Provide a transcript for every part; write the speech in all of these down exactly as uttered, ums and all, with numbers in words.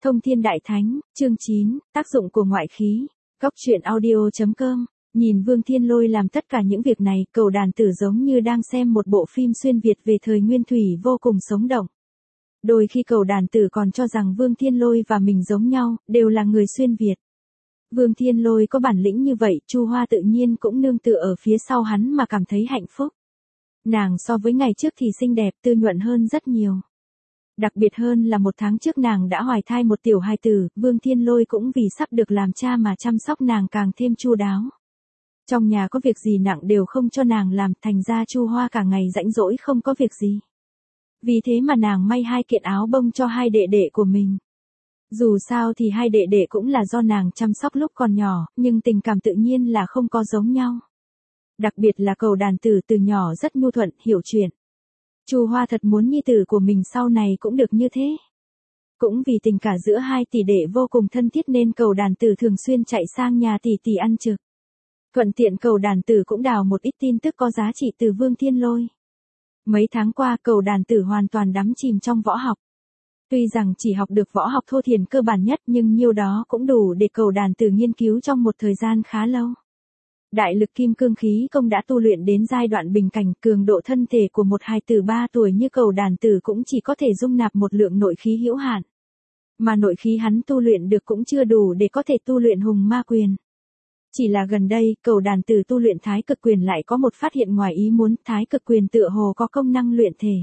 Thông Thiên Đại Thánh, chương chín, tác dụng của ngoại khí. Góc truyện audio chấm com. Nhìn Vương Thiên Lôi làm tất cả những việc này, Cầu Đàn Tử giống như đang xem một bộ phim xuyên Việt về thời Nguyên Thủy vô cùng sống động. Đôi khi Cầu Đàn Tử còn cho rằng Vương Thiên Lôi và mình giống nhau, đều là người xuyên Việt. Vương Thiên Lôi có bản lĩnh như vậy, Chu Hoa tự nhiên cũng nương tựa ở phía sau hắn mà cảm thấy hạnh phúc. Nàng so với ngày trước thì xinh đẹp, tươi nhuận hơn rất nhiều. Đặc biệt hơn là một tháng trước nàng đã hoài thai một tiểu hài tử, Vương Thiên Lôi cũng vì sắp được làm cha mà chăm sóc nàng càng thêm chu đáo. Trong nhà có việc gì nặng đều không cho nàng làm, thành ra Chu Hoa cả ngày rãnh rỗi không có việc gì. Vì thế mà nàng may hai kiện áo bông cho hai đệ đệ của mình. Dù sao thì hai đệ đệ cũng là do nàng chăm sóc lúc còn nhỏ, nhưng tình cảm tự nhiên là không có giống nhau. Đặc biệt là Cầu Đàn Tử từ nhỏ rất nhu thuận, hiểu chuyện. Chu Hoa thật muốn nhi tử của mình sau này cũng được như thế. Cũng vì tình cả giữa hai tỷ đệ vô cùng thân thiết nên Cầu Đàn Tử thường xuyên chạy sang nhà tỷ tỷ ăn trực. Thuận tiện Cầu Đàn Tử cũng đào một ít tin tức có giá trị từ Vương Thiên Lôi. Mấy tháng qua Cầu Đàn Tử hoàn toàn đắm chìm trong võ học. Tuy rằng chỉ học được võ học thô thiển cơ bản nhất nhưng nhiêu đó cũng đủ để Cầu Đàn Tử nghiên cứu trong một thời gian khá lâu. Đại lực kim cương khí công đã tu luyện đến giai đoạn bình cảnh, cường độ thân thể của một hài tử ba tuổi như Cầu Đàn Tử cũng chỉ có thể dung nạp một lượng nội khí hữu hạn. Mà nội khí hắn tu luyện được cũng chưa đủ để có thể tu luyện hùng ma quyền. Chỉ là gần đây, Cầu Đàn Tử tu luyện thái cực quyền lại có một phát hiện ngoài ý muốn, thái cực quyền tựa hồ có công năng luyện thể.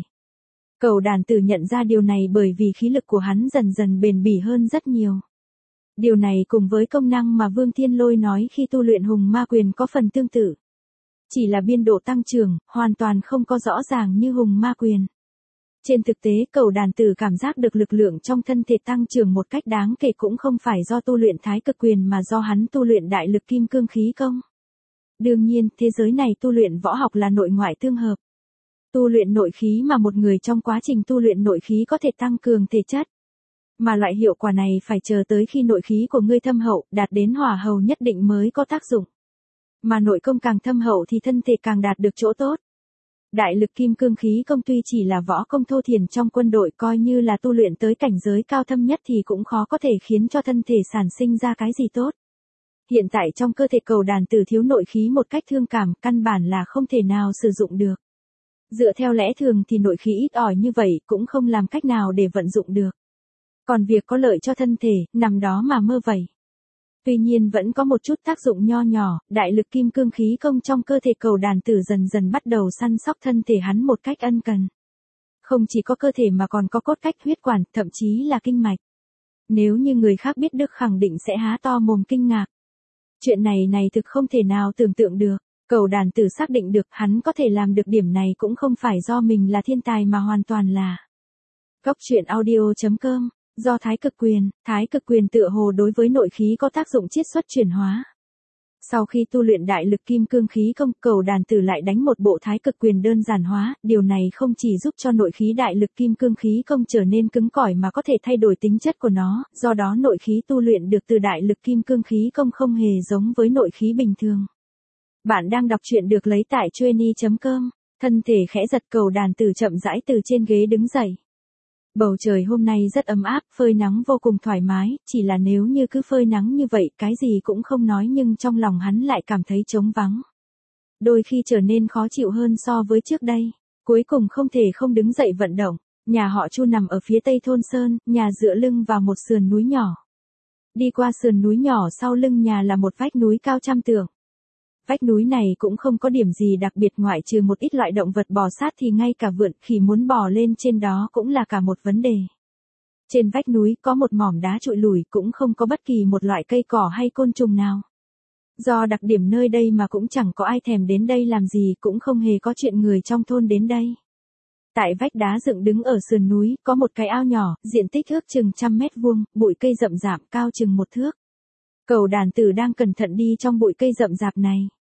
Cầu Đàn Tử nhận ra điều này bởi vì khí lực của hắn dần dần bền bỉ hơn rất nhiều. Điều này cùng với công năng mà Vương Thiên Lôi nói khi tu luyện hùng ma quyền có phần tương tự. Chỉ là biên độ tăng trưởng, hoàn toàn không có rõ ràng như hùng ma quyền. Trên thực tế Cầu Đàn Tử cảm giác được lực lượng trong thân thể tăng trưởng một cách đáng kể cũng không phải do tu luyện thái cực quyền mà do hắn tu luyện đại lực kim cương khí công. Đương nhiên, thế giới này tu luyện võ học là nội ngoại tương hợp. Tu luyện nội khí mà một người trong quá trình tu luyện nội khí có thể tăng cường thể chất. Mà loại hiệu quả này phải chờ tới khi nội khí của ngươi thâm hậu, đạt đến hỏa hầu nhất định mới có tác dụng. Mà nội công càng thâm hậu thì thân thể càng đạt được chỗ tốt. Đại lực kim cương khí công tuy chỉ là võ công thô thiển trong quân đội, coi như là tu luyện tới cảnh giới cao thâm nhất thì cũng khó có thể khiến cho thân thể sản sinh ra cái gì tốt. Hiện tại trong cơ thể Cầu Đàn Tử thiếu nội khí một cách thương cảm, căn bản là không thể nào sử dụng được. Dựa theo lẽ thường thì nội khí ít ỏi như vậy cũng không làm cách nào để vận dụng được. Còn việc có lợi cho thân thể, nằm đó mà mơ vậy. Tuy nhiên vẫn có một chút tác dụng nho nhỏ, đại lực kim cương khí công trong cơ thể Cầu Đàn Tử dần dần bắt đầu săn sóc thân thể hắn một cách ân cần. Không chỉ có cơ thể mà còn có cốt cách huyết quản, thậm chí là kinh mạch. Nếu như người khác biết được khẳng định sẽ há to mồm kinh ngạc. Chuyện này này thực không thể nào tưởng tượng được. Cầu Đàn Tử xác định được hắn có thể làm được điểm này cũng không phải do mình là thiên tài mà hoàn toàn là. Góc truyện audio chấm com. Do thái cực quyền, thái cực quyền tựa hồ đối với nội khí có tác dụng chiết xuất chuyển hóa. Sau khi tu luyện đại lực kim cương khí công, Cầu Đàn Tử lại đánh một bộ thái cực quyền đơn giản hóa, điều này không chỉ giúp cho nội khí đại lực kim cương khí công trở nên cứng cỏi mà có thể thay đổi tính chất của nó, do đó nội khí tu luyện được từ đại lực kim cương khí công không hề giống với nội khí bình thường. Bạn đang đọc truyện được lấy tại chueny chấm com, thân thể khẽ giật Cầu Đàn Tử chậm rãi từ trên ghế đứng dậy. Bầu trời hôm nay rất ấm áp, phơi nắng vô cùng thoải mái, chỉ là nếu như cứ phơi nắng như vậy cái gì cũng không nói nhưng trong lòng hắn lại cảm thấy trống vắng. Đôi khi trở nên khó chịu hơn so với trước đây, cuối cùng không thể không đứng dậy vận động. Nhà họ Chu nằm ở phía tây thôn Sơn, nhà dựa lưng vào một sườn núi nhỏ. Đi qua sườn núi nhỏ sau lưng nhà là một vách núi cao trăm trượng. Vách núi này cũng không có điểm gì đặc biệt ngoại trừ một ít loại động vật bò sát thì ngay cả vượn khỉ muốn bò lên trên đó cũng là cả một vấn đề. Trên vách núi có một mỏm đá trụi lủi cũng không có bất kỳ một loại cây cỏ hay côn trùng nào. Do đặc điểm nơi đây mà cũng chẳng có ai thèm đến đây làm gì, cũng không hề có chuyện người trong thôn đến đây. Tại vách đá dựng đứng ở sườn núi có một cái ao nhỏ, diện tích ước chừng trăm mét vuông, bụi cây rậm rạp cao chừng một thước. Cầu Đàn Tử đang cẩn thận đi trong bụi cây rậm rạp này.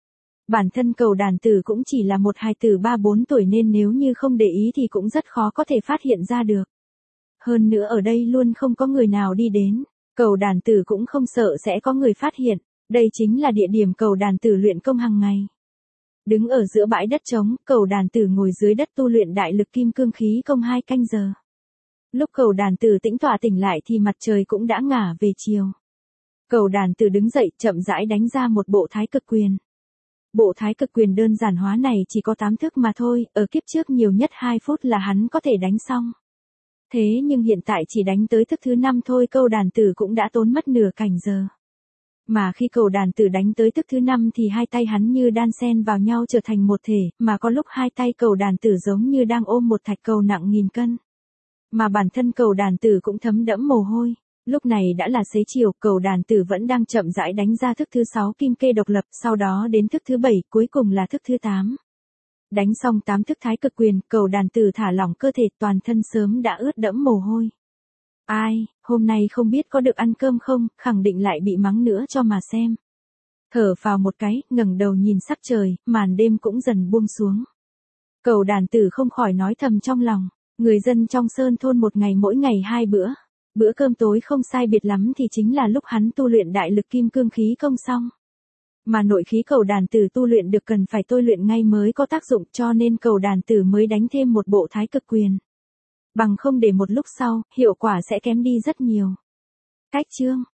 Bản thân Cầu Đàn Tử cũng chỉ là một hài tử ba bốn tuổi nên nếu như không để ý thì cũng rất khó có thể phát hiện ra được. Hơn nữa ở đây luôn không có người nào đi đến, Cầu Đàn Tử cũng không sợ sẽ có người phát hiện, đây chính là địa điểm Cầu Đàn Tử luyện công hàng ngày. Đứng ở giữa bãi đất trống, Cầu Đàn Tử ngồi dưới đất tu luyện đại lực kim cương khí công hai canh giờ. Lúc cầu đàn tử tĩnh tọa tỉnh lại thì mặt trời cũng đã ngả về chiều. Cầu đàn tử đứng dậy chậm rãi đánh ra một bộ thái cực quyền. Bộ thái cực quyền đơn giản hóa này chỉ có tám thức mà thôi, ở kiếp trước nhiều nhất hai phút là hắn có thể đánh xong. Thế nhưng hiện tại chỉ đánh tới thức thứ năm thôi, cầu đàn tử cũng đã tốn mất nửa cảnh giờ. Mà khi cầu đàn tử đánh tới thức thứ năm thì hai tay hắn như đan xen vào nhau trở thành một thể, mà có lúc hai tay cầu đàn tử giống như đang ôm một thạch cầu nặng nghìn cân. Mà bản thân cầu đàn tử cũng thấm đẫm mồ hôi. Lúc này đã là xế chiều, cầu đàn tử vẫn đang chậm rãi đánh ra thức thứ sáu kim kê độc lập, sau đó đến thức thứ bảy, cuối cùng là thức thứ tám. Đánh xong tám thức thái cực quyền, cầu đàn tử thả lỏng cơ thể, toàn thân sớm đã ướt đẫm mồ hôi. Ai, hôm nay không biết có được ăn cơm không, khẳng định lại bị mắng nữa cho mà xem. Thở phào một cái, ngẩng đầu nhìn sắc trời, màn đêm cũng dần buông xuống. Cầu đàn tử không khỏi nói thầm trong lòng, người dân trong sơn thôn một ngày mỗi ngày hai bữa. Bữa cơm tối không sai biệt lắm thì chính là lúc hắn tu luyện đại lực kim cương khí công xong. Mà nội khí cầu đàn tử tu luyện được cần phải tôi luyện ngay mới có tác dụng, cho nên cầu đàn tử mới đánh thêm một bộ thái cực quyền. Bằng không để một lúc sau, hiệu quả sẽ kém đi rất nhiều. Cách chương